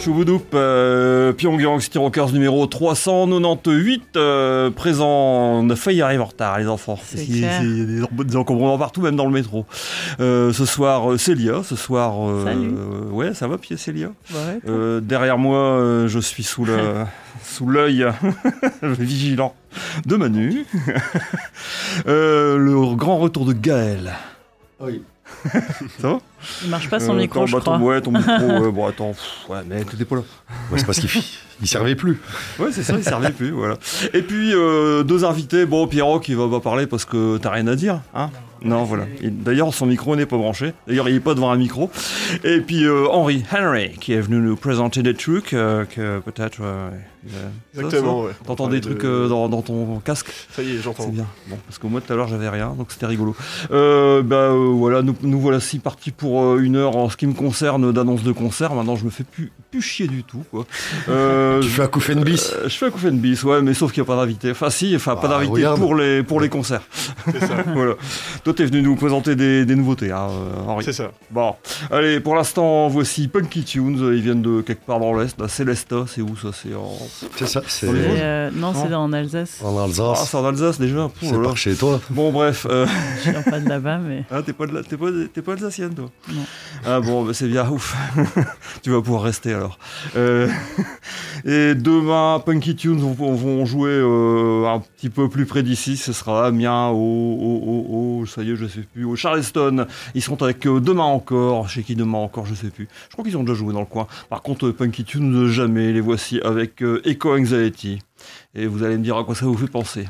Chouboudoop, Pyongyang City Rockers numéro 398, présent. On a failli arriver en retard, les enfants. Il y a des encombrements partout, même dans le métro. Ce soir, Célia. Ce soir, salut. Ouais, ça va, pied Célia. Ouais, derrière moi, je suis sous l'œil vigilant de Manu. Le grand retour de Gaël. Oui. Ça va? Il marche pas son micro, je crois. Ouais, ton micro, bon attends, mais t'étais pas là. Ouais, c'est parce qu'il servait plus. Ouais, c'est ça, il servait plus, voilà. Et puis, deux invités, bon, Pierrot qui va pas parler parce que t'as rien à dire, hein? Non, voilà. D'ailleurs, son micro n'est pas branché. D'ailleurs, il est pas devant un micro. Et puis, Henry, qui est venu nous présenter des trucs que peut-être... Exactement, ouais. T'entends des trucs dans ton casque? Ça y est, j'entends. C'est bien. Bon, parce que moi, tout à l'heure, j'avais rien, donc c'était rigolo. Voilà, nous voici partis pour une heure en ce qui me concerne d'annonce de concert. Maintenant, je me fais plus chier du tout, quoi. Tu fais un Coufen bis? Je fais un Coufen bis, ouais, mais sauf qu'il n'y a pas d'invité. Enfin, pas d'invité regarde. pour les concerts. C'est ça. Voilà. Toi, t'es venu nous présenter des nouveautés, hein, Henri. C'est ça. Bon, allez, pour l'instant, voici Punky Tunes. Ils viennent de quelque part dans l'Est. La Célesta, c'est où ça? C'est ça, c'est... Non, c'est en Alsace. En Alsace. Ah, c'est en Alsace déjà. C'est par chez toi. Bon, bref. Je viens pas de là-bas, mais... Ah, t'es pas alsacienne, toi? Non. Ah bon, bah, c'est bien, ouf. Tu vas pouvoir rester alors. Et demain, Punky Tunes vont jouer un petit peu plus près d'ici. Ce sera Amiens, ça y est, je sais plus, au Charleston. Ils seront avec Demain Encore. Chez qui Demain Encore, je sais plus. Je crois qu'ils ont déjà joué dans le coin. Par contre, Punky Tunes, jamais. Les voici avec Eco Anxiety. Et vous allez me dire à quoi ça vous fait penser.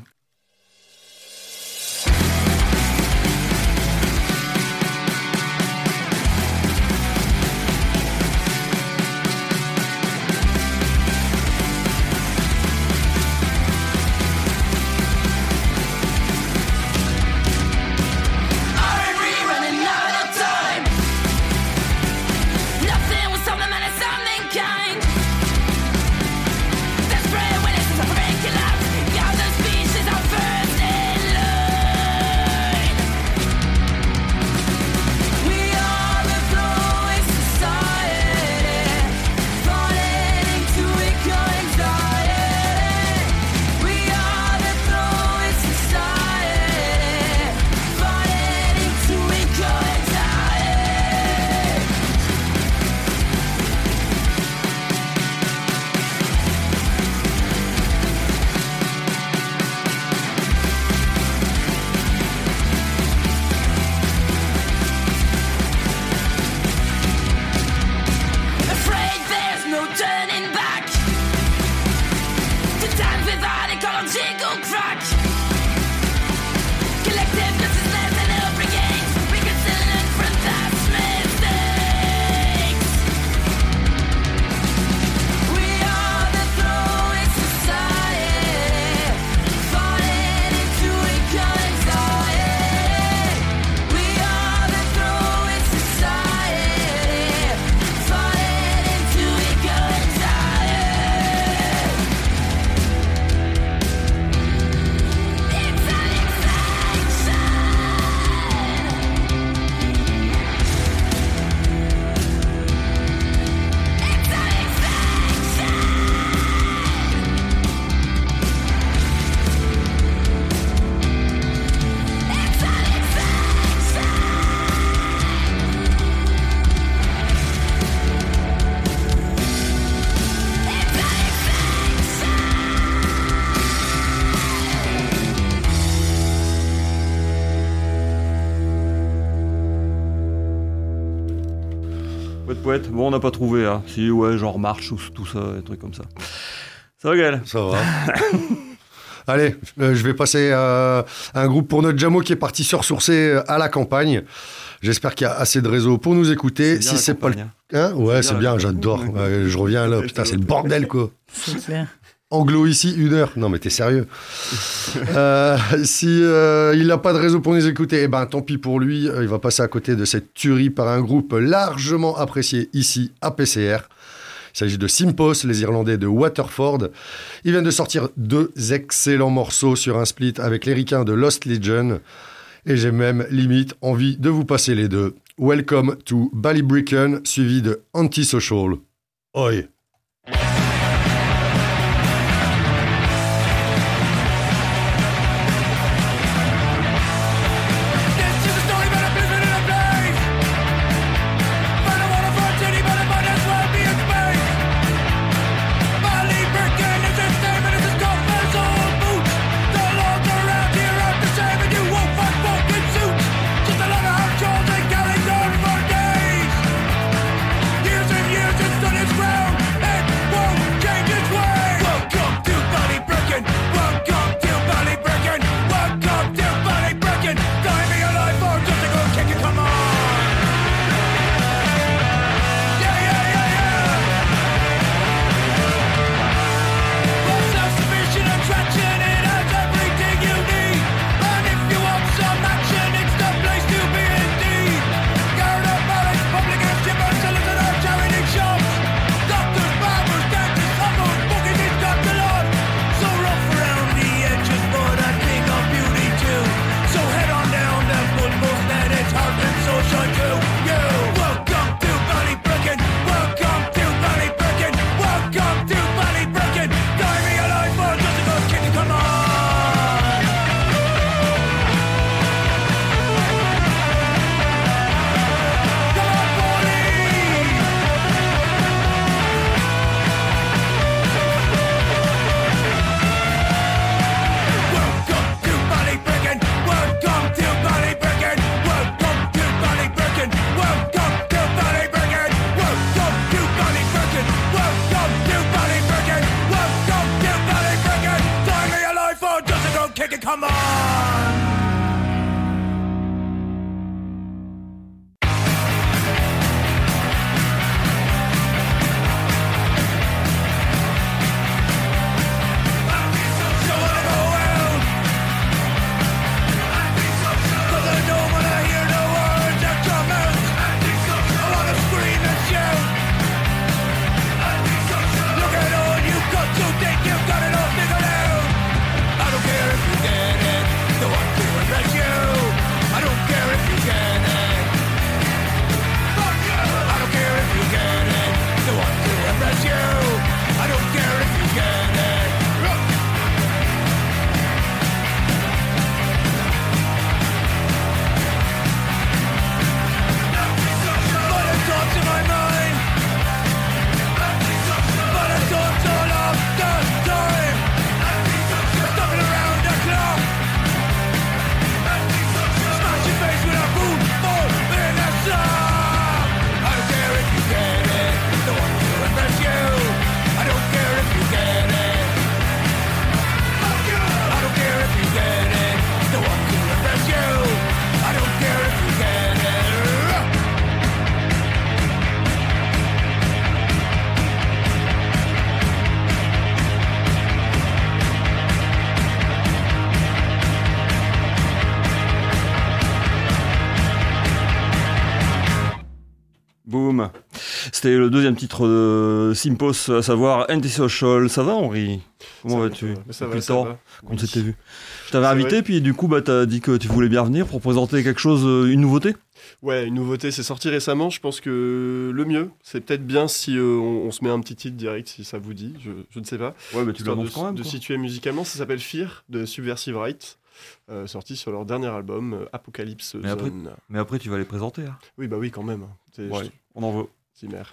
Poète. Bon, on n'a pas trouvé, hein. Si, ouais, genre Marche ou tout ça, des trucs comme ça. Ça va, Gaël? Ça va. Allez, je vais passer à un groupe pour notre Jamo qui est parti se ressourcer à la campagne. J'espère qu'il y a assez de réseau pour nous écouter. Si c'est pas le... Hein, ouais, c'est bien, j'adore. Ouais, je reviens là, putain, c'est le bordel, quoi. C'est clair. Anglo ici, 1 heure. Non, mais t'es sérieux. Si il n'a pas de réseau pour nous écouter, eh ben, tant pis pour lui. Il va passer à côté de cette tuerie par un groupe largement apprécié ici, à PCR. Il s'agit de Simpos, les Irlandais de Waterford. Ils viennent de sortir 2 excellents morceaux sur un split avec les Ricains de Lost Legion. Et j'ai même, limite, envie de vous passer les deux. Welcome to Ballybricken, suivi de Antisocial. Oi! Boum. C'était le deuxième titre de Simpos, à savoir Antisocial. Ça va, Henri? Comment vas-tu? Ça va, depuis le temps qu'on s'était vu. Je t'avais invité, puis du coup, t'as dit que tu voulais bien venir pour présenter quelque chose, une nouveauté? Ouais, une nouveauté, c'est sorti récemment. Je pense que le mieux, c'est peut-être bien si on se met un petit titre direct, si ça vous dit. Je ne sais pas. Ouais, mais tu l'annonces quand même. De situer musicalement, ça s'appelle Fear de Subversive Right. Sorti sur leur dernier album, Apocalypse Zone. Mais après, tu vas les présenter. Hein. Oui, bah oui, quand même. Ouais, on en veut. Zimmer.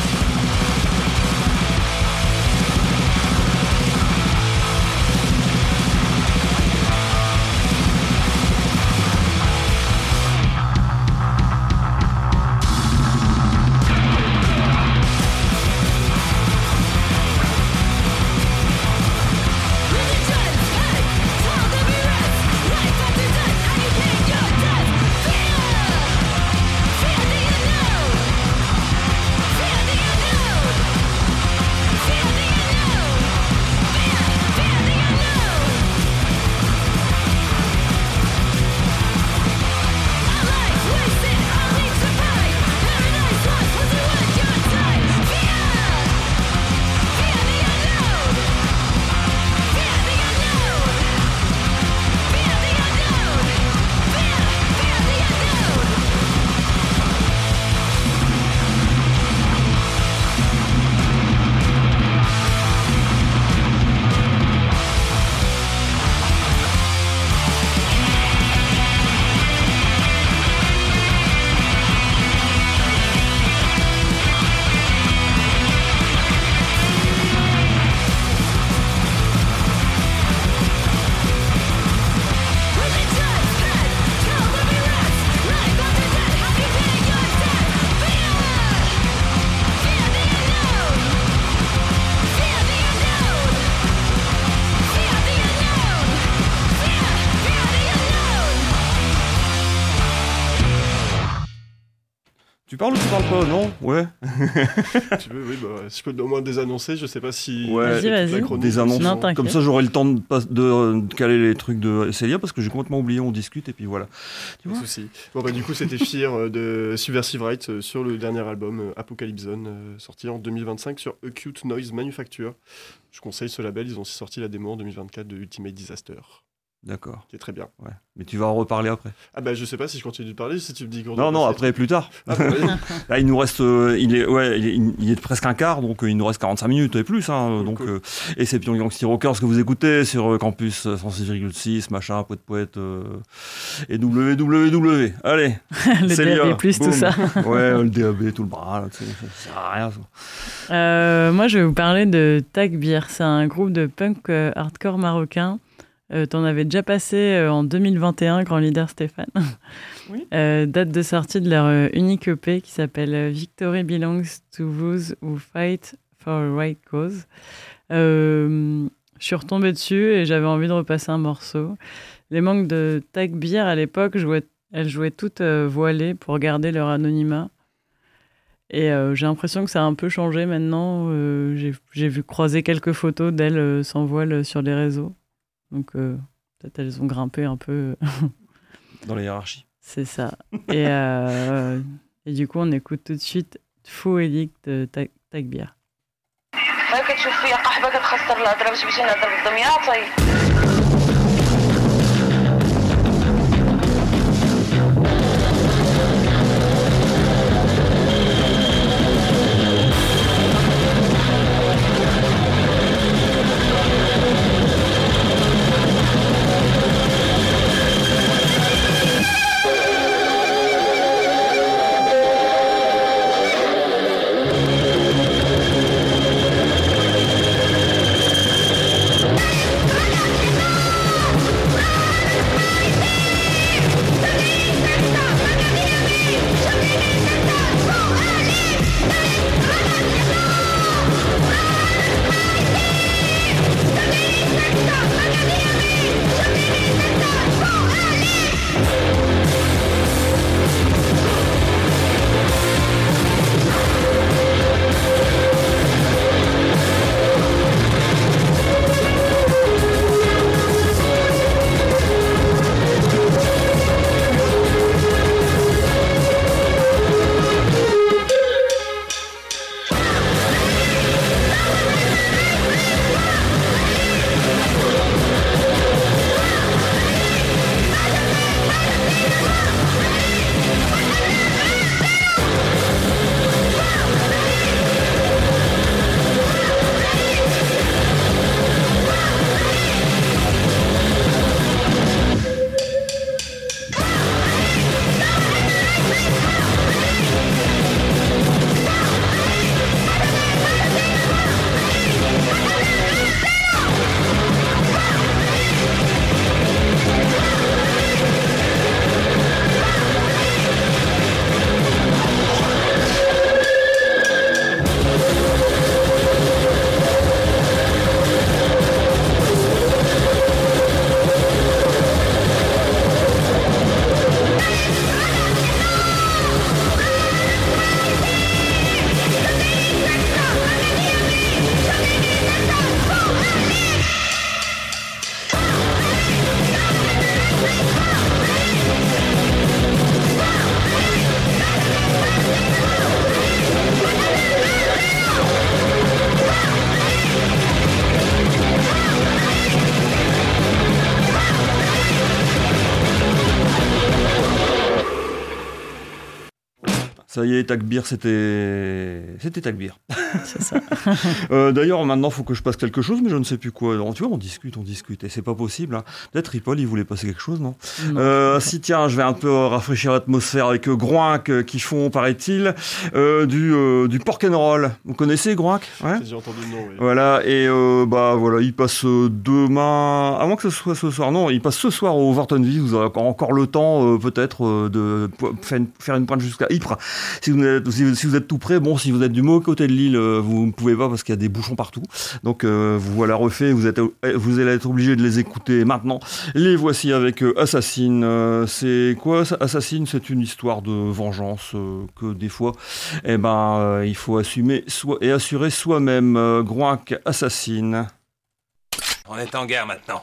Tu parles ou tu parles pas? Non? Ouais. Tu veux, oui, bah, je peux au moins désannoncer, je sais pas si... Ouais, vas-y. Des annonces. Non, comme ça, j'aurai le temps de caler les trucs de Célia, parce que j'ai complètement oublié, on discute, et puis voilà. Tu vois? Pas de souci. Bon, bah, du coup, c'était Fear de Subversive Right sur le dernier album Apocalypse Zone, sorti en 2025 sur Acute Noise Manufacture. Je conseille ce label, ils ont aussi sorti la démo en 2024 de Ultimate Disaster. D'accord. Qui est très bien. Ouais. Mais tu vas en reparler après. Ah bah je sais pas si je continue de parler, si tu me dis qu'on Non, après, plus tard. Ah, bah, là, il nous reste... il est presque un quart, donc il nous reste 45 minutes et plus. Hein, cool, donc, cool. Et c'est Pyongyang City Rockers que vous écoutez sur Campus 106,6, machin, poète, et www. Allez, le Célia, DAB+, tout ça. Ouais, le DAB, tout le bras, là, ça sert à rien, ça. Moi, je vais vous parler de Takbir. C'est un groupe de punk hardcore marocain. T'en avais déjà passé en 2021, grand leader Stéphane. Oui. Date de sortie de leur unique EP qui s'appelle Victory Belongs to Those Who Fight for a Right Cause. Je suis retombée dessus et j'avais envie de repasser un morceau. Les membres de Takbir à l'époque, elles jouaient toutes voilées pour garder leur anonymat. Et j'ai l'impression que ça a un peu changé maintenant. J'ai vu croiser quelques photos d'elles sans voile sur les réseaux. Donc, peut-être elles ont grimpé un peu. Dans la hiérarchie. C'est ça. Et du coup, on écoute tout de suite Faux Édic de Takbir. Let's go! Ça y est, Takbir, c'était Takbir. C'est ça. D'ailleurs, maintenant, il faut que je passe quelque chose, mais je ne sais plus quoi. Alors, tu vois, on discute, et c'est pas possible. Hein. Peut-être Ripoll, il voulait passer quelque chose, non, si, tiens, je vais un peu rafraîchir l'atmosphère avec Groinck qui font, paraît-il, du pork and roll. Vous connaissez Groinck? Ouais. J'ai déjà entendu le nom, oui. Voilà, et voilà, il passe demain, à moins que ce soit ce soir, non, il passe ce soir au Vortenville. Vous aurez encore le temps, peut-être, de faire une pointe jusqu'à Ypres. Si vous êtes tout près, bon, si vous êtes du mauvais côté de l'île, vous ne pouvez pas parce qu'il y a des bouchons partout. Donc, vous voilà refait, vous allez être obligé de les écouter maintenant. Les voici avec Assassin. C'est quoi, Assassin? C'est une histoire de vengeance que des fois, il faut assumer et assurer soi-même. Groinck, Assassin. On est en guerre maintenant.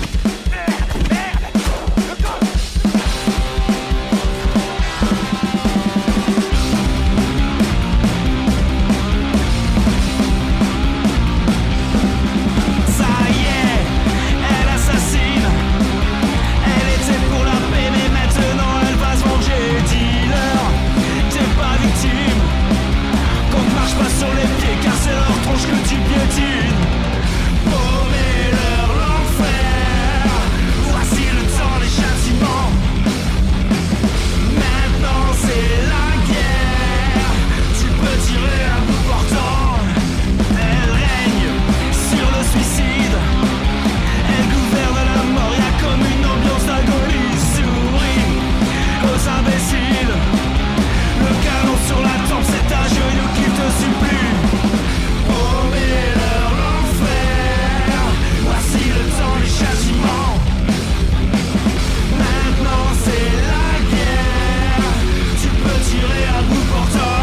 Que tu piétines, promets-leur l'enfer. Voici le temps des châtiments. Maintenant c'est la guerre. Tu peux tirer à bout portant. Elle règne sur le suicide. Elle gouverne la mort. Y'a comme une ambiance d'agonie. Souris aux imbéciles. Le canon sur la tempe, c'est un genou qui te supplie. Promets-leur l'enfer. Voici le temps des châtiments. Maintenant c'est la guerre. Tu peux tirer à bout portant.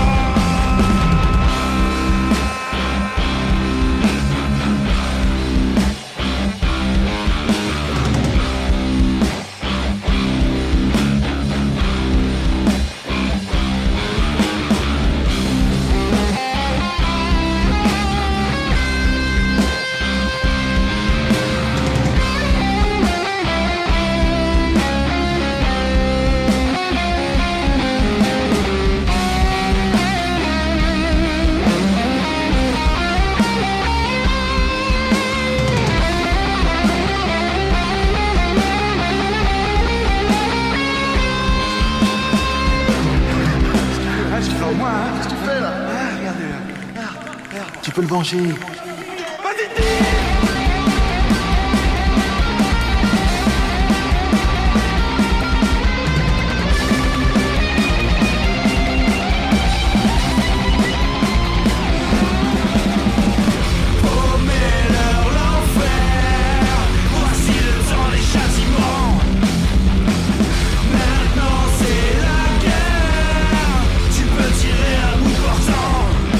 Tu peux le manger. Promets-leur l'enfer. Voici le temps des châtiments. Maintenant c'est la guerre. Tu peux tirer à bout portant.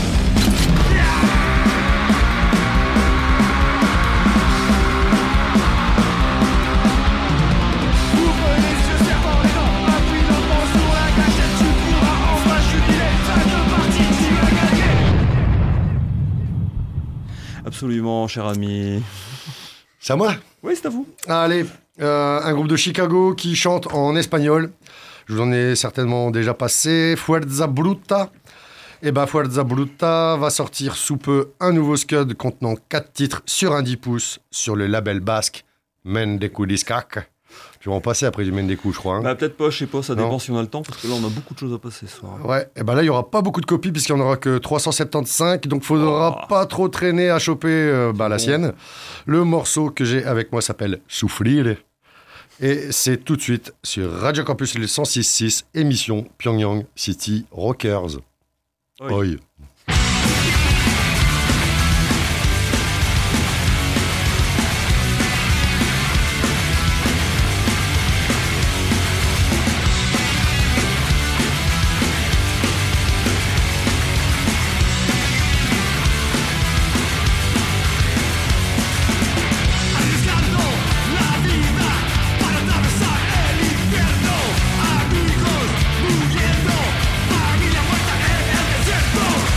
Ouvre les yeux, serpent les dents. Appuie le poing sur la gâchette. Tu pourras enfin jubiler. Ta deux parties, tu as gagné. Absolument, cher ami. C'est à moi? Oui, c'est à vous. Allez, un groupe de Chicago qui chante en espagnol. Je vous en ai certainement déjà passé. Fuerza Bruta. Et ben Fuerza Bruta va sortir sous peu un nouveau scud contenant 4 titres sur un 10 pouces sur le label basque Mendeku Discak. Je vais en passer après du Mendeku, je crois. Hein. Bah, peut-être pas, je sais pas, ça Non. dépend si on a le temps, parce que là, on a beaucoup de choses à passer ce soir. Ouais, et ben là, il n'y aura pas beaucoup de copies puisqu'il n'y en aura que 375, donc il faudra pas trop traîner à choper la sienne. Le morceau que j'ai avec moi s'appelle Souffrir. Et c'est tout de suite sur Radio Campus le 106.6, émission Pyongyang City Rockers. Oi. Oi. Arriesgando la vida para atravesar el infierno. Amigos muriendo, familia muerta en el desierto.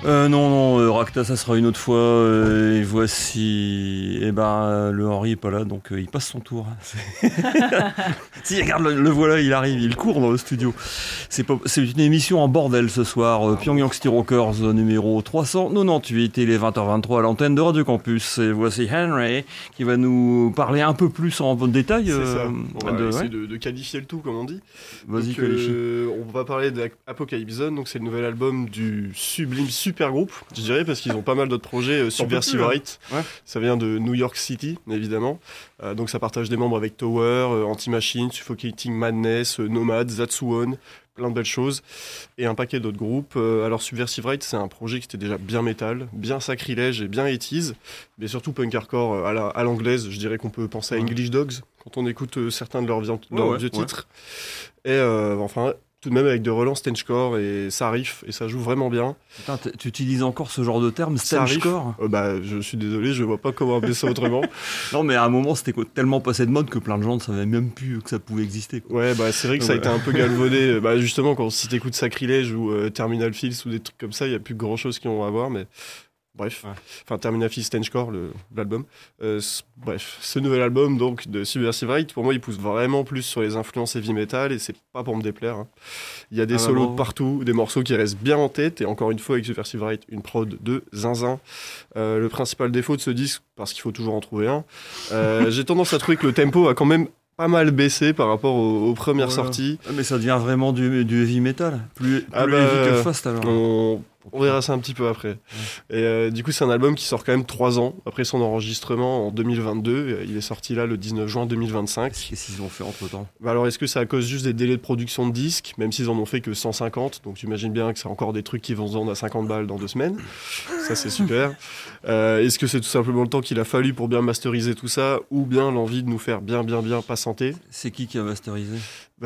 Non, Rakta, ça sera une autre fois. Et voici. Le Henri est pas là, donc il passe son tour. Si, regarde, le voilà, il arrive, il court dans le studio. C'est une émission en bordel ce soir. Pyongyang City Rockers numéro 398. Il est 20h23 à l'antenne de Radio Campus. Et voici Henry qui va nous parler un peu plus en détail. C'est ça. On va essayer de qualifier le tout, comme on dit. Vas-y, donc, qualifie. On va parler d'Apocalypse Zone, donc c'est le nouvel album du sublime super groupe, je dirais, parce qu'ils ont pas mal d'autres projets. Subversive Right, ouais. Ça vient de New York City, évidemment. Donc ça partage des membres avec Tower, Anti-Machine, Suffocating Madness, Nomad, Zatsuon, plein de belles choses, et un paquet d'autres groupes. Alors Subversive Right, c'est un projet qui était déjà bien métal, bien sacrilège et bien 80s, mais surtout punk hardcore à l'anglaise. Je dirais qu'on peut penser à English Dogs quand on écoute certains de leurs vieux titres. Et enfin, tout de même avec de relance stangecore, et ça riff, et ça joue vraiment bien. Putain, tu utilises encore ce genre de terme, stangecore? Je suis désolé, je vois pas comment appeler ça autrement. Non, mais à un moment, c'était tellement passé de mode que plein de gens ne savaient même plus que ça pouvait exister, quoi. Ouais, c'est vrai que ça a été un peu galvaudé. Justement, si t'écoutes Sacrilège ou Terminal Fields ou des trucs comme ça, il y a plus grand chose qui vont avoir, mais... Bref, enfin Terminal Fields Stangecore, l'album. Bref, ce nouvel album donc de Subversive Right, pour moi, il pousse vraiment plus sur les influences heavy metal, et c'est pas pour me déplaire. Hein. Il y a des solos de partout, des morceaux qui restent bien en tête, et encore une fois avec Subversive Right, une prod de zinzin. Le principal défaut de ce disque, parce qu'il faut toujours en trouver un, j'ai tendance à trouver que le tempo a quand même pas mal baissé par rapport aux premières sorties. Mais ça devient vraiment du heavy metal, plus heavy que fast alors. On verra ça un petit peu après. Et du coup, c'est un album qui sort quand même 3 ans après son enregistrement en 2022. Il est sorti là le 19 juin 2025. Qu'est-ce qu'ils ont fait entre-temps ? Alors, est-ce que c'est à cause juste des délais de production de disques, même s'ils en ont fait que 150, donc j'imagine bien que c'est encore des trucs qui vont se vendre à 50 balles dans 2 semaines. Ça, c'est super. Est-ce que c'est tout simplement le temps qu'il a fallu pour bien masteriser tout ça, ou bien l'envie de nous faire bien patienter ? C'est qui a masterisé ?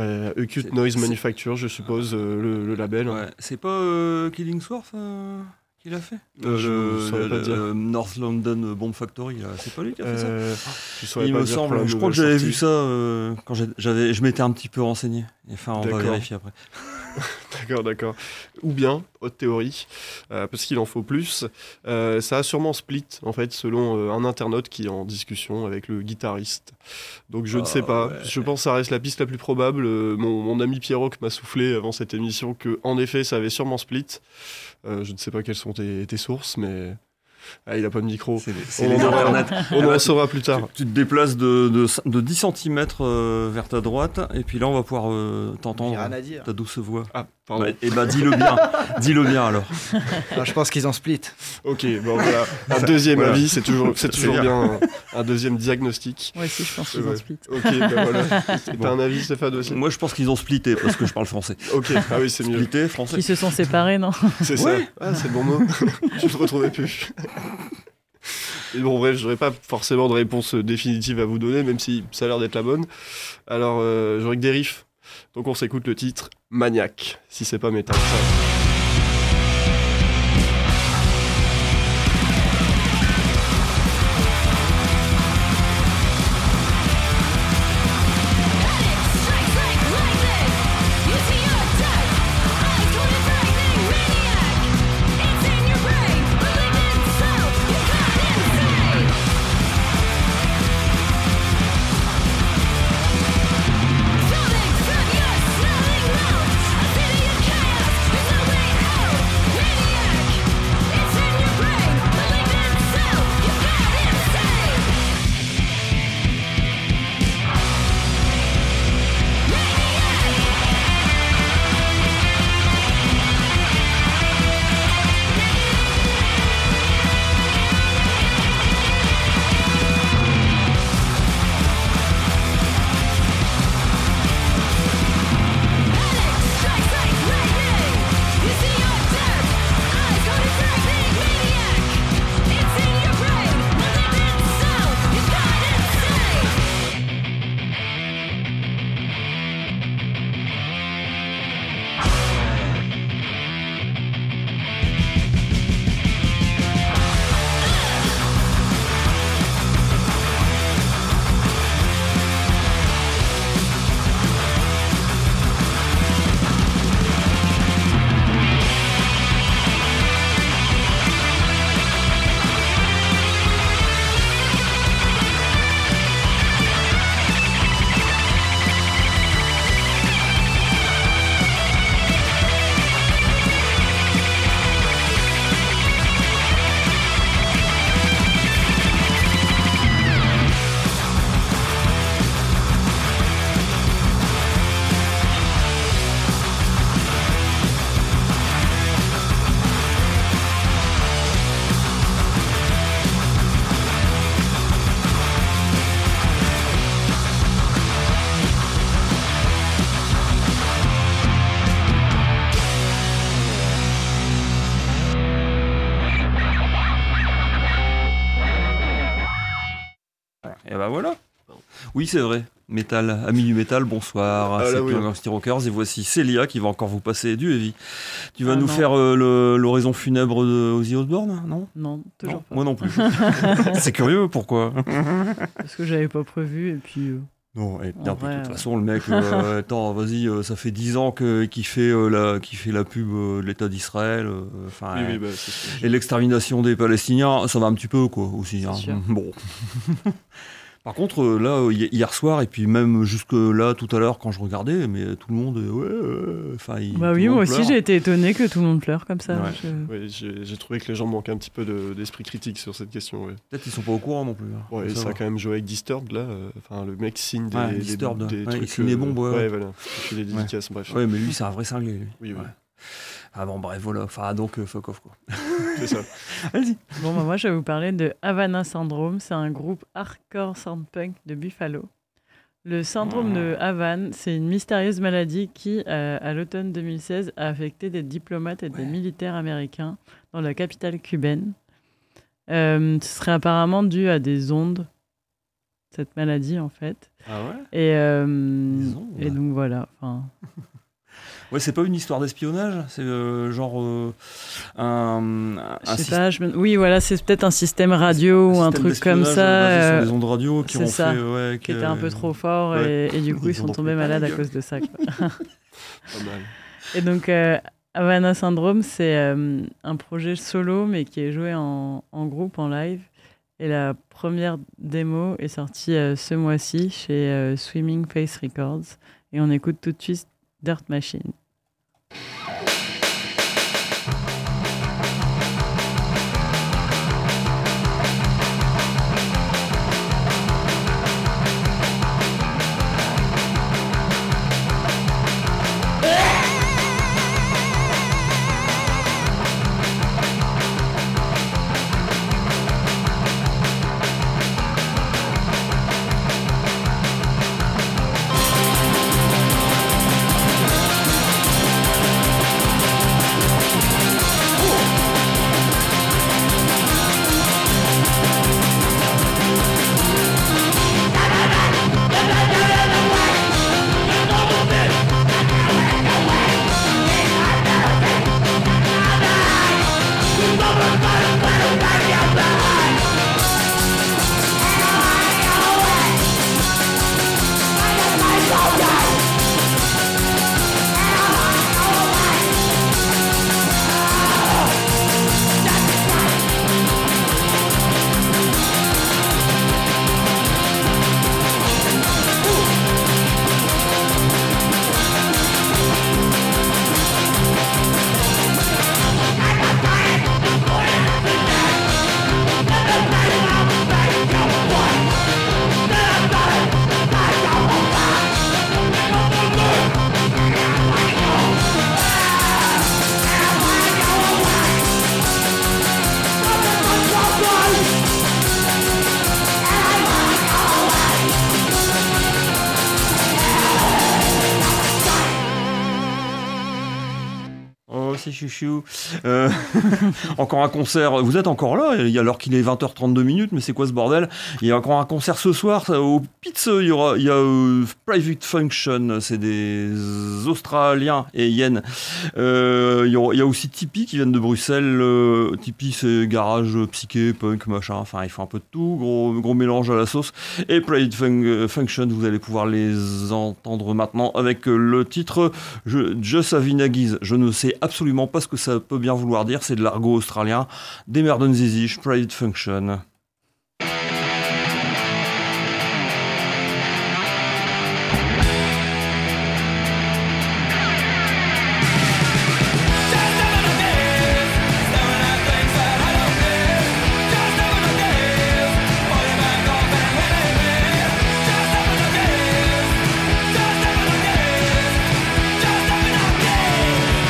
Acute Noise Manufacture, je suppose, le label. Ouais. C'est pas Killingsworth qui l'a fait Je saurais pas dire. North London Bomb Factory, là. C'est pas lui qui a fait ça? Il me semble. Je crois que j'avais vu ça quand je m'étais un petit peu renseigné. Enfin, on va vérifier après. D'accord. Ou bien, haute théorie, parce qu'il en faut plus, ça a sûrement split, en fait, selon un internaute qui est en discussion avec le guitariste. Donc je ne sais pas. Ouais. Je pense que ça reste la piste la plus probable. Mon ami Pierrot m'a soufflé avant cette émission que, en effet, ça avait sûrement split. Je ne sais pas quelles sont tes sources, mais... il a pas de micro. On en saura plus tard. Tu te déplaces de 10 cm vers ta droite, et puis là on va pouvoir t'entendre ta douce voix. Ah, pardon. Dis-le bien alors. Alors, je pense qu'ils ont split. Ok, bon voilà. Un deuxième avis, c'est toujours bien un deuxième diagnostic. Moi aussi je pense qu'ils ont split. Ok, voilà. T'as un avis, Stéphane, aussi ? Moi je pense qu'ils ont splitté parce que je parle français. Ok, ah oui, c'est mieux. Splitté, français. Qui se sont séparés, non ? C'est ça. Ah, c'est le bon mot. Je ne retrouvais plus. Et bon, bref, je n'aurais pas forcément de réponse définitive à vous donner, même si ça a l'air d'être la bonne. Alors, j'aurais que des riffs. Donc on s'écoute le titre Maniac, si c'est pas métal. Chaos, it's a Oui, c'est vrai. Métal, amis du métal, bonsoir. C'est oui. Clandestine Rockers. Et voici Célia qui va encore vous passer du heavy. Tu vas Ah, nous non. faire l'oraison funèbre de Ozzy Osbourne, non? Non, toujours Non, pas. moi non plus. C'est curieux, pourquoi? Parce que j'avais pas prévu et puis. Non, et bien, En vrai, de toute façon, le mec, attends, vas-y, ça fait 10 ans qu'il fait la pub de l'État d'Israël. Oui, bah, c'est sûr. Et l'extermination des Palestiniens, ça va un petit peu, quoi, aussi. Hein. sûr. Bon. Par contre, là, hier soir, et puis même jusque là, tout à l'heure, quand je regardais, mais tout le monde, Bah oui, moi aussi j'ai été étonné que tout le monde pleure comme ça. Ouais. Oui, j'ai trouvé que les gens manquaient un petit peu d'esprit critique sur cette question. Ouais. Peut-être qu'ils sont pas au courant non plus. Hein. Ouais, ça a quand même joué avec Disturbed là. Enfin, le mec signe des Disturbed, des ouais, trucs. il signe des bombes, ouais. Ouais, voilà. Il fait des dédicaces, bref. Ouais, mais lui, c'est un vrai cinglé. Lui. Oui, oui. Ouais. Ah bon, bref, voilà. Enfin, donc, fuck off, quoi. C'est ça. Vas-y. Bon, bah, moi je vais vous parler de Havana Syndrome. C'est un groupe hardcore soundpunk de Buffalo. Le syndrome de Havane, c'est une mystérieuse maladie qui, à l'automne 2016, a affecté des diplomates et des militaires américains dans la capitale cubaine. Ce serait apparemment dû à des ondes, cette maladie en fait. Ah ouais? Et ondes. donc voilà. Ouais, c'est pas une histoire d'espionnage, c'est genre un Je sais pas, oui, voilà, c'est peut-être un système radio ou un truc comme ça. Sur des ondes radio qui ont ça, fait. qui était un peu trop fort et du coup ils sont tombés malades à cause de ça. Quoi. Pas mal. Et donc Havana Syndrome, c'est un projet solo mais qui est joué en groupe, en live. Et la première démo est sortie ce mois-ci chez Swimming Face Records. Et on écoute tout de suite Dirt Machine. C'est chouchou. Encore un concert. Vous êtes encore là, alors qu'il est 20h32 minutes, mais c'est quoi ce bordel? Il y a encore un concert ce soir au Pitts. Il y a Private Function, c'est des Australiens et Yen. Il y a aussi Tipeee qui viennent de Bruxelles. Tipeee, c'est garage psyché, punk, machin. Enfin, il faut un peu de tout. Gros mélange à la sauce. Et Private Function, vous allez pouvoir les entendre maintenant avec le titre Just Having a Guise. Je ne sais absolument pas ce que ça peut bien vouloir dire, c'est de l'argot australien. Demerden Zizich, Private Function.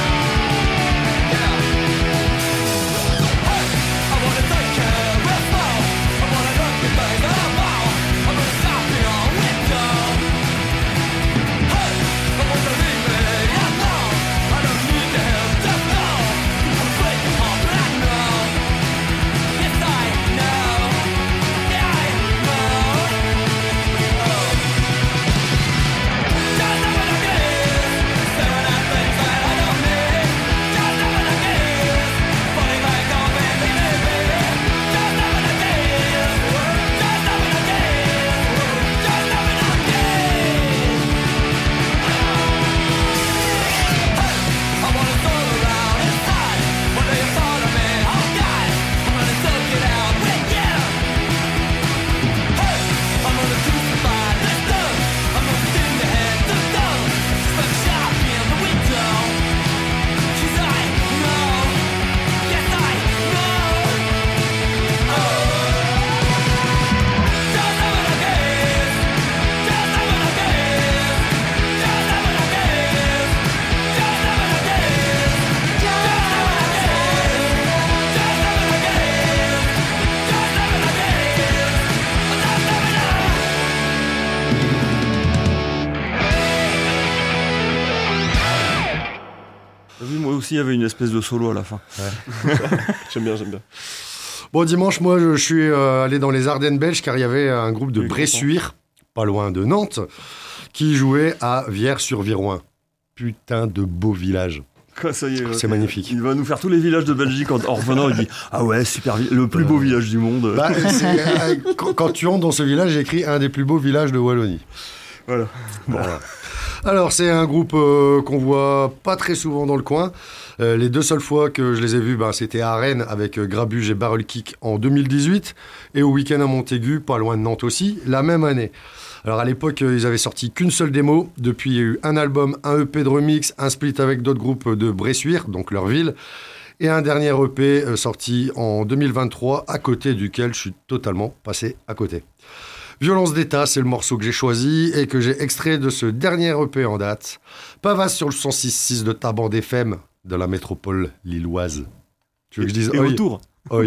I wanna take care of my T'as vu, moi aussi, il y avait une espèce de solo à la fin. J'aime bien. Bon, dimanche, moi, je suis allé dans les Ardennes belges car il y avait un groupe de Bressuire, pas loin de Nantes, qui jouait à Vierre-sur-Virouin. Putain de beau village. Quoi, ça y est, C'est magnifique. Il va nous faire tous les villages de Belgique en revenant. Il dit ah ouais, super, le plus beau village du monde. Bah, quand tu entres dans ce village, j'ai écrit un des plus beaux villages de Wallonie. Voilà. Bon. Voilà. Alors, c'est un groupe qu'on voit pas très souvent dans le coin. Les 2 seules fois que je les ai vus, c'était à Rennes avec Grabuge et Barrel Kick en 2018 et au week-end à Montaigu, pas loin de Nantes aussi, la même année. Alors à l'époque, ils avaient sorti qu'une seule démo. Depuis, il y a eu un album, un EP de remix, un split avec d'autres groupes de Bressuire, donc leur ville, et un dernier EP sorti en 2023, à côté duquel je suis totalement passé à côté. Violence d'État, c'est le morceau que j'ai choisi et que j'ai extrait de ce dernier EP en date. Pavasse sur le 106.6 de ta bande FM de la métropole lilloise. Tu veux que je dise et oi? autour. Oi.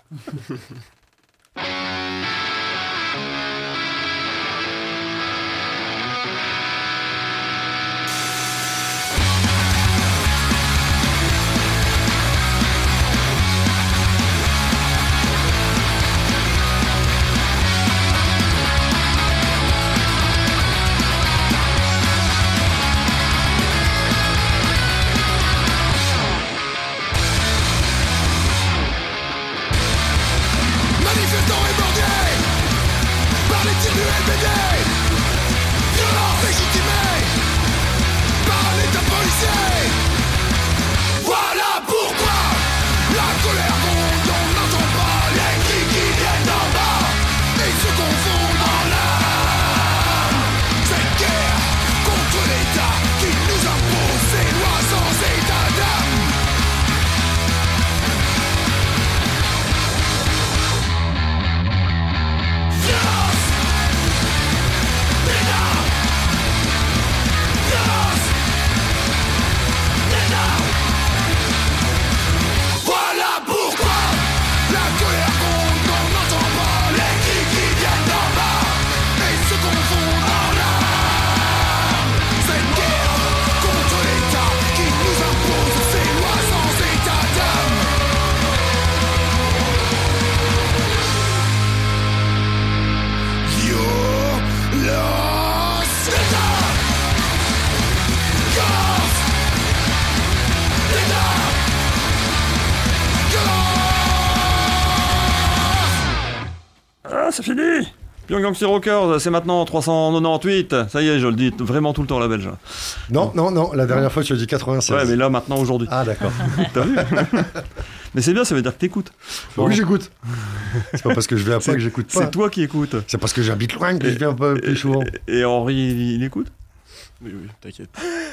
C'est fini. Pyongyang Sea Rockers, c'est maintenant 398. Ça y est, je le dis vraiment tout le temps la belge. Non, la dernière fois tu as dit 96. Ouais, mais là maintenant aujourd'hui. Ah d'accord. T'as vu? Mais c'est bien, ça veut dire que t'écoutes. Bon. Oui, j'écoute. C'est pas parce que je viens pas que j'écoute pas. C'est toi qui écoutes. C'est parce que j'habite loin que je viens pas plus souvent. Et Henri, il écoute? Oui, t'inquiète.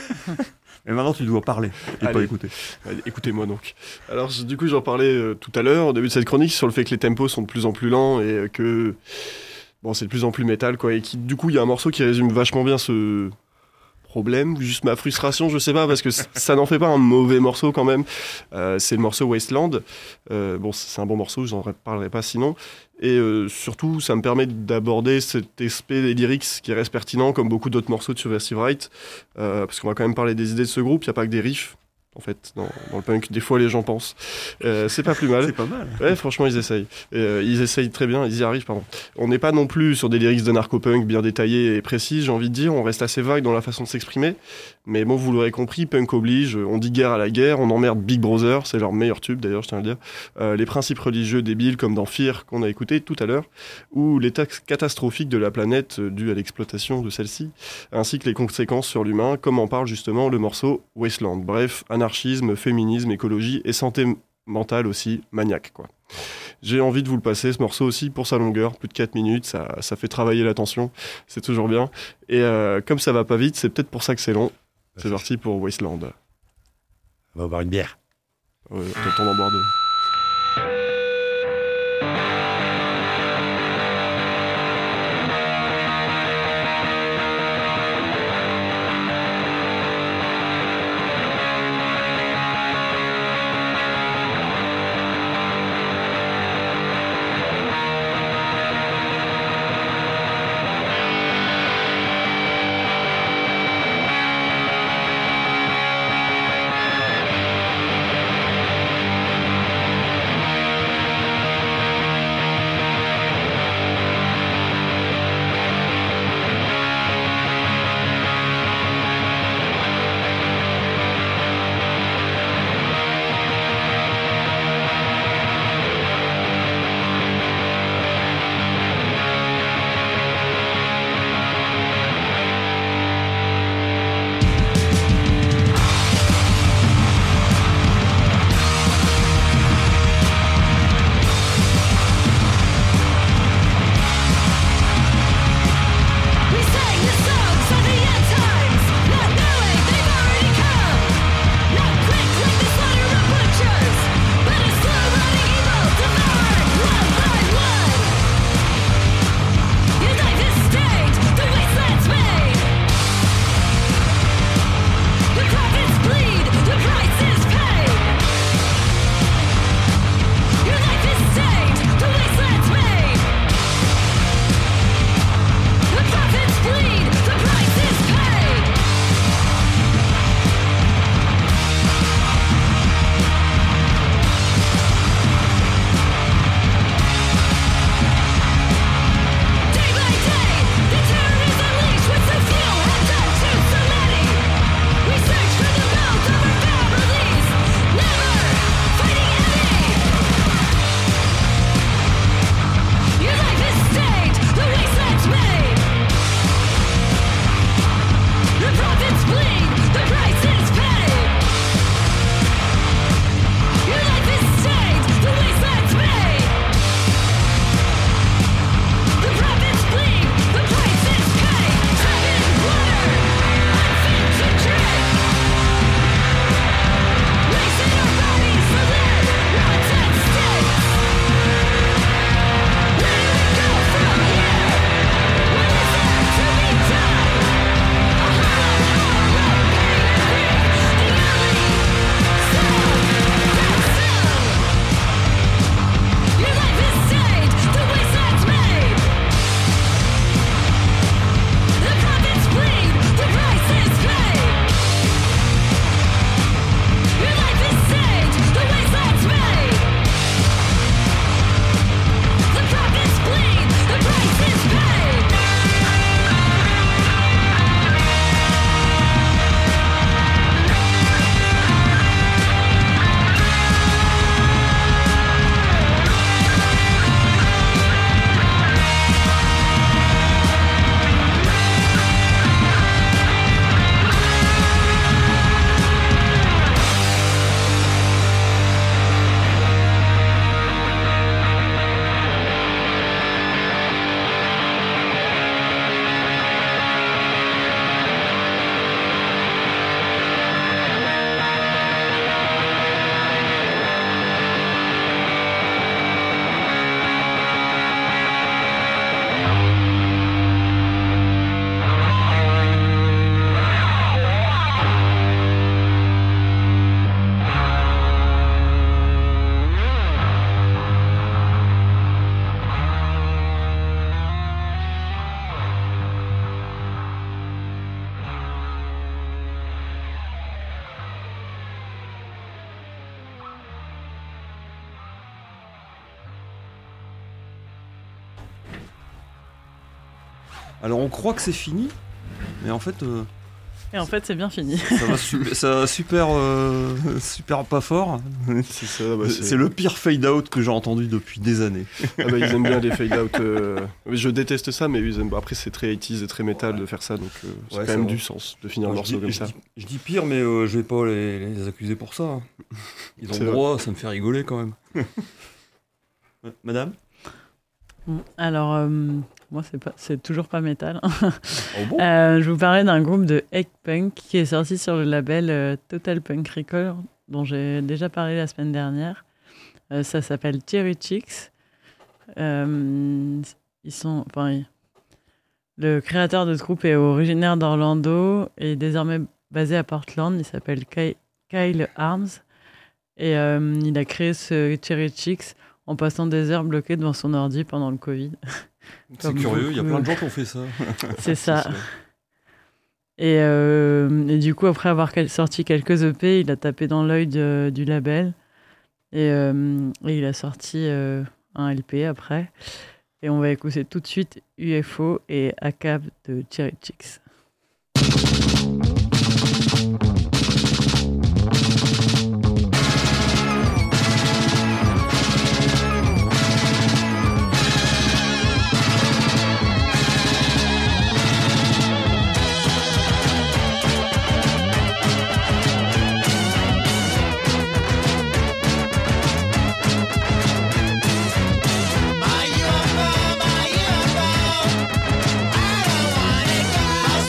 Et maintenant, tu dois parler et pas écouter. Allez, écoutez-moi donc. Alors, du coup, j'en parlais tout à l'heure, au début de cette chronique, sur le fait que les tempos sont de plus en plus lents et que... Bon, c'est de plus en plus métal, quoi. Et du coup, il y a un morceau qui résume vachement bien ce problème, ou juste ma frustration, je sais pas, parce que ça n'en fait pas un mauvais morceau quand même. C'est le morceau Wasteland. Bon, c'est un bon morceau, je n'en parlerai pas sinon. Et surtout, ça me permet d'aborder cet aspect des lyrics qui reste pertinent, comme beaucoup d'autres morceaux de Subversive Right, parce qu'on va quand même parler des idées de ce groupe. Il n'y a pas que des riffs, en fait, dans le punk. Des fois, les gens pensent. C'est pas plus mal. C'est pas mal. Ouais, franchement, ils essayent. Ils essayent très bien, ils y arrivent, pardon. On n'est pas non plus sur des lyrics de narco-punk bien détaillés et précis, j'ai envie de dire. On reste assez vague dans la façon de s'exprimer. Mais bon, vous l'aurez compris, punk oblige. On dit guerre à la guerre, on emmerde Big Brother, c'est leur meilleur tube d'ailleurs, je tiens à le dire. Les principes religieux débiles, comme dans Fear, qu'on a écouté tout à l'heure, ou l'état catastrophique de la planète dû à l'exploitation de celle-ci, ainsi que les conséquences sur l'humain, comme en parle justement le morceau Wasteland. Bref, anarchisme, féminisme, écologie et santé mentale aussi, maniaque, quoi. J'ai envie de vous le passer, ce morceau aussi, pour sa longueur, plus de 4 minutes, ça fait travailler l'attention, c'est toujours bien. Et comme ça va pas vite, c'est peut-être pour ça que c'est long. C'est parti pour Wasteland. On va boire une bière. T'attends d'en boire deux. Alors on croit que c'est fini, mais en fait, Et en fait, c'est bien fini. ça va super pas fort. C'est ça, bah, C'est le pire fade-out que j'ai entendu depuis des années. Ah bah, ils aiment bien les fade-out. Je déteste ça, mais ils aiment. Après, c'est très 80s et très métal de faire ça, donc c'est Ouais, quand même vrai. du sens de finir un Moi, morceau comme ça. je dis pire, mais je vais pas les accuser pour ça. Hein. Ils ont C'est le vrai. droit, ça me fait rigoler quand même. Ouais, Madame? Alors, moi, c'est toujours pas métal. Oh bon? Je vous parlais d'un groupe de Egg Punk qui est sorti sur le label Total Punk Record, dont j'ai déjà parlé la semaine dernière. Ça s'appelle Cherry Chicks. Le créateur de ce groupe est originaire d'Orlando et désormais basé à Portland. Il s'appelle Kyle Arms. Et il a créé ce Cherry Chicks en passant des heures bloquées devant son ordi pendant le Covid. C'est Comme curieux, il y a beaucoup. plein de gens qui ont fait ça. C'est ça. Et du coup, après avoir sorti quelques EP, il a tapé dans l'œil du label. Et il a sorti un LP après. Et on va écouter tout de suite UFO et ACAB de Cherry Chicks. My UFO, I don't want it gone.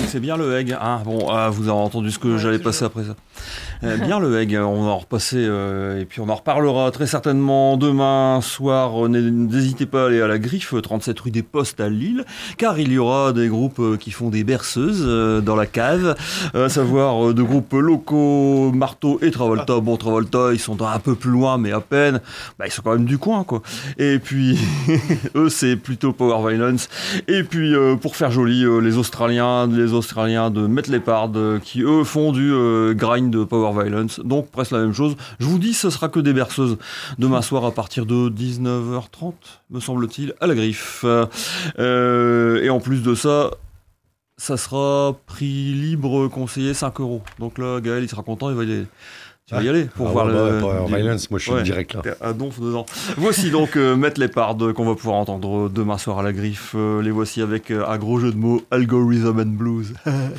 C'est bien le Egg. Hein. Bon, vous avez entendu ce que j'allais passer après ça. Bien le Egg, on va en repasser et puis on en reparlera très certainement demain soir. N'hésitez pas à aller à la Griffe, 37 rue des Postes à Lille, car il y aura des groupes qui font des berceuses dans la cave, à savoir de groupes locaux, Marteau et Travolta. Bon, Travolta, ils sont un peu plus loin, mais à peine. Ils sont quand même du coin, quoi. Et puis, eux, c'est plutôt Power Violence. Et puis, pour faire joli, les Australiens de Met Leopard, qui eux font du grind de Power Violence, donc presque la même chose. Je vous dis, ce sera que des berceuses demain soir à partir de 19h30, me semble-t-il, à la Griffe. Et en plus de ça sera prix libre conseillé 5 €. Donc là, Gaël, il sera content, il va y aller pour voir Power Violence, moi je suis direct là. À donf dedans. Voici donc Met Leopard qu'on va pouvoir entendre demain soir à la Griffe. Les voici avec un gros jeu de mots, Algorithm and Blues.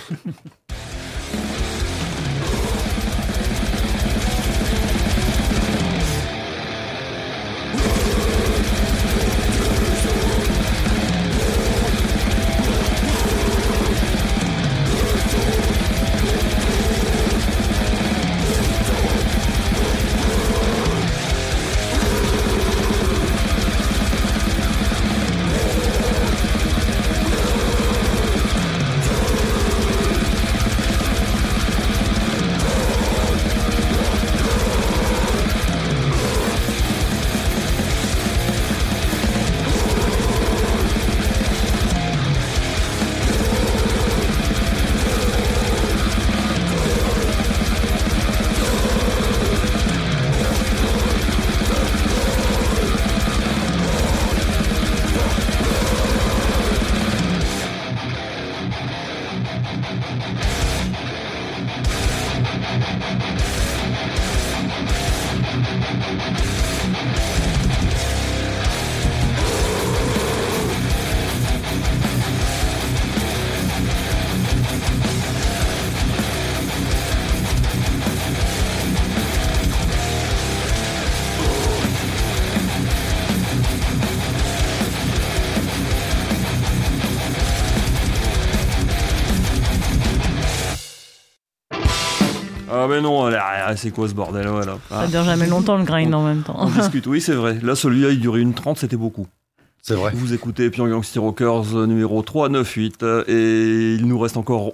Ah mais non, c'est quoi ce bordel, voilà. Ça dure jamais longtemps le grind en même temps. On discute, oui c'est vrai. Là celui-là il durait 1h30, c'était beaucoup. C'est vrai. Vous écoutez Pyongyang City Rockers numéro 398 et il nous reste encore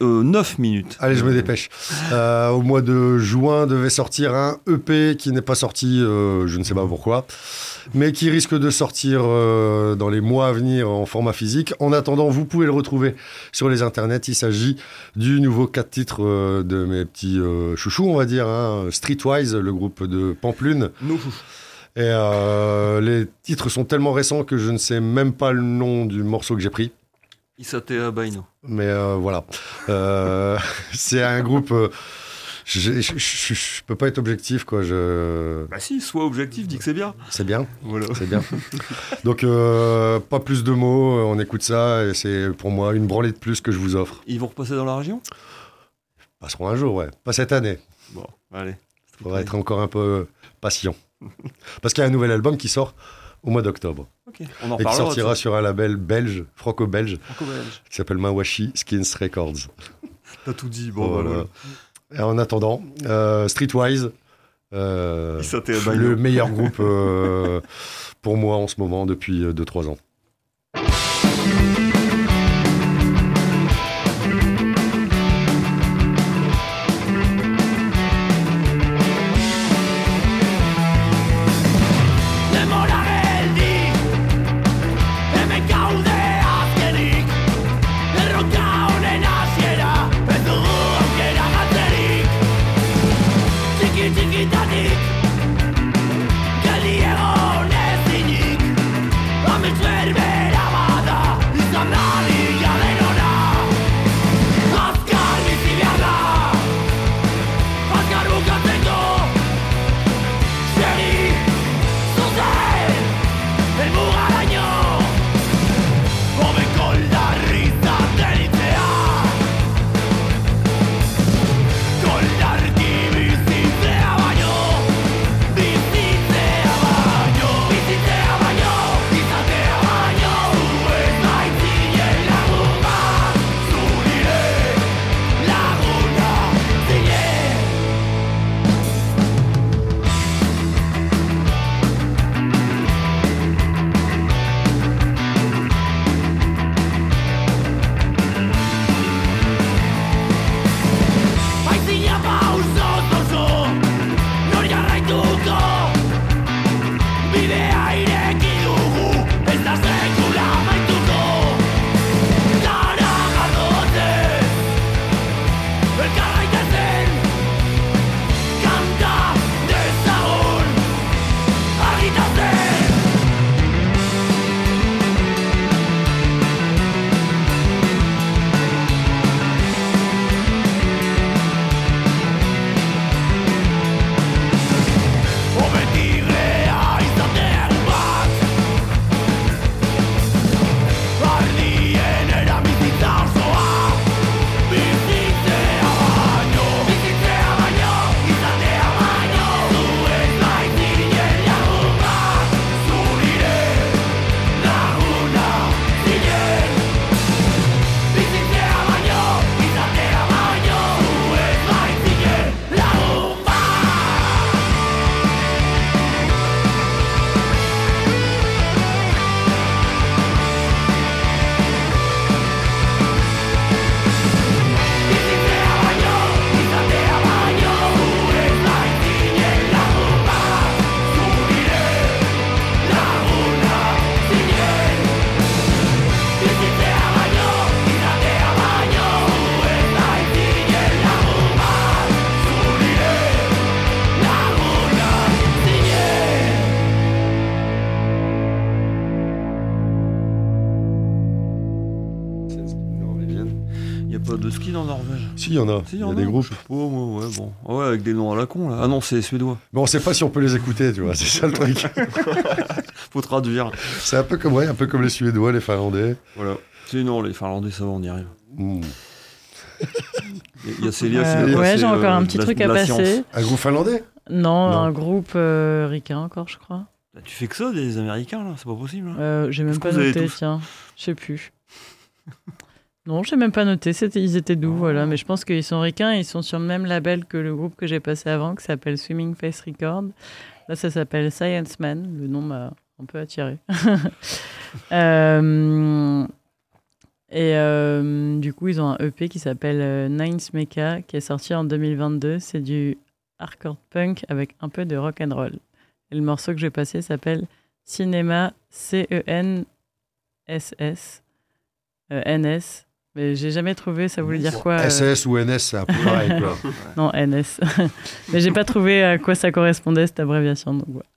9 minutes. Allez, je me dépêche. Au mois de juin devait sortir un EP qui n'est pas sorti, je ne sais pas pourquoi, mais qui risque de sortir dans les mois à venir en format physique. En attendant, vous pouvez le retrouver sur les internets. Il s'agit du nouveau 4 titres de mes petits chouchous, on va dire, hein. Streetwise, le groupe de Pamplune. Nos chouchous. Et les titres sont tellement récents que je ne sais même pas le nom du morceau que j'ai pris. Isatea Baino. Mais voilà. C'est un groupe... Je peux pas être objectif, quoi. Bah si, sois objectif, dis que c'est bien. C'est bien. Voilà. C'est bien. Donc, pas plus de mots, on écoute ça, et c'est pour moi une branlée de plus que je vous offre. Ils vont repasser dans la région ? Passeront un jour, ouais. Pas cette année. Bon, allez. Faudra être encore un peu patient. Parce qu'il y a un nouvel album qui sort au mois d'octobre. Ok. On en et qui sortira sur un label belge, franco-belge, qui s'appelle Mawashi Skins Records. T'as tout dit, bon voilà. Et en attendant, Streetwise, le meilleur groupe pour moi en ce moment depuis 2-3 ans. Geldi egon ezinik, amets Il n'y a pas de ski en Norvège. Si, il y en a. Si, Il y a des groupes. Je sais pas, moi, ouais, bon. Ah ouais, avec des noms à la con, là. Ah non, c'est suédois. Mais on sait pas si on peut les écouter, tu vois. C'est ça le truc. Faut traduire. C'est un peu comme les Suédois, les Finlandais. Voilà. Sinon, les Finlandais, ça va, on y arrive. Mmh. Il y a Célia qui va Ouais, passer, j'ai encore un petit truc à passer. science. Un groupe finlandais? Non, Non. un groupe ricain encore, je crois. Bah, tu fais que ça, des Américains, là, c'est pas possible. Hein. J'ai même Est-ce pas que vous avez noté, tous tiens. Je sais plus. Non, j'ai même pas noté. Ils étaient doux, voilà. Mais je pense qu'ils sont ricains et ils sont sur le même label que le groupe que j'ai passé avant, qui s'appelle Swimming Face Record. Là, ça s'appelle Science Man. Le nom m'a un peu attiré. Du coup, ils ont un EP qui s'appelle Ninth Mecha, qui est sorti en 2022. C'est du hardcore punk avec un peu de rock and roll. Et le morceau que j'ai passé s'appelle Cinéma CENSS NS. Mais j'ai jamais trouvé, ça voulait dire quoi SS ou NS, c'est un peu pareil, quoi. Non, NS. Mais j'ai pas trouvé à quoi ça correspondait cette abréviation. Donc voilà.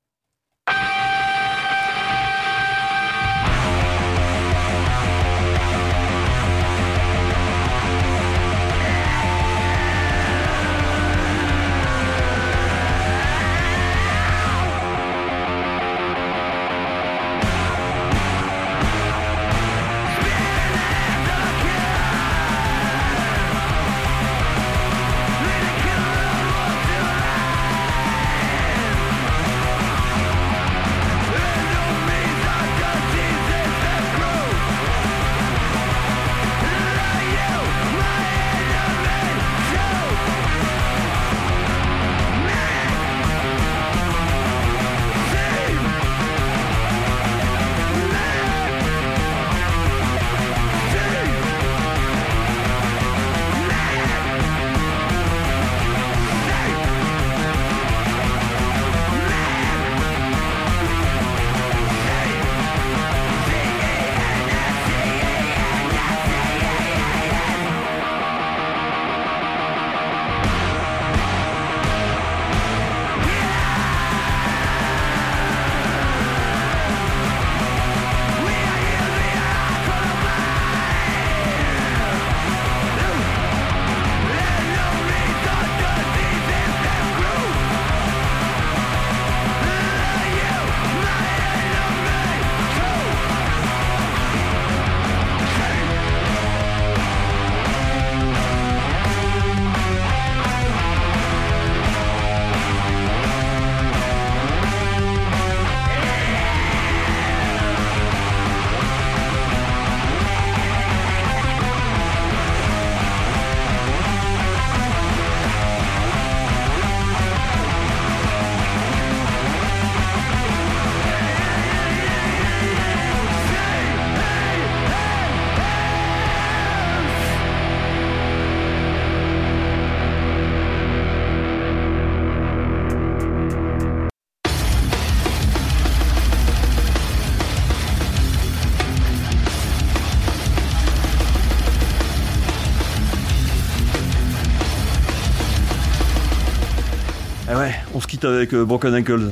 Eh ouais, on se quitte avec Broken Ankles.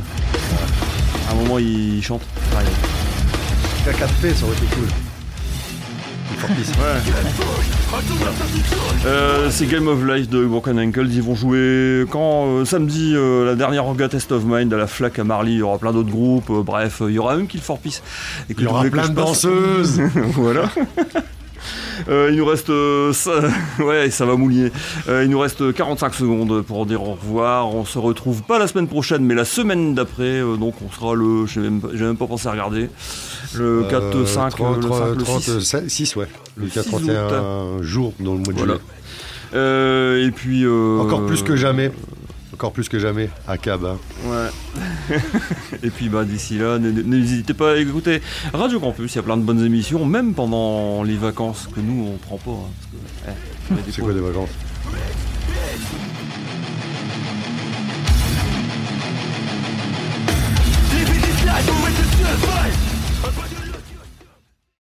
À un moment, il chante. K4P, ça aurait été cool. C'est Game of Life de Broken Ankles. Ils vont jouer quand samedi la dernière Orga Test of Mind à la Flac à Marly. Il y aura plein d'autres groupes. Bref, il y aura même Kill for Peace. Il y aura plein de danseuses. Voilà. Il nous reste ça va mouiller. Il nous reste 45 secondes pour dire au revoir. On se retrouve pas la semaine prochaine, mais la semaine d'après. Donc on sera j'ai même pas pensé à regarder. Le 4, 5, 30, le 5, le 6. 6, ouais. Le 6 31 jours dans le mois de juillet. Et puis Encore plus que jamais. Encore plus que jamais à Cab. Hein. Ouais. Et puis d'ici là, n'hésitez pas à écouter Radio Campus, il y a plein de bonnes émissions, même pendant les vacances que nous on prend pas. Hein, parce que, c'est quoi des vacances? Live in this life, we're with the survive.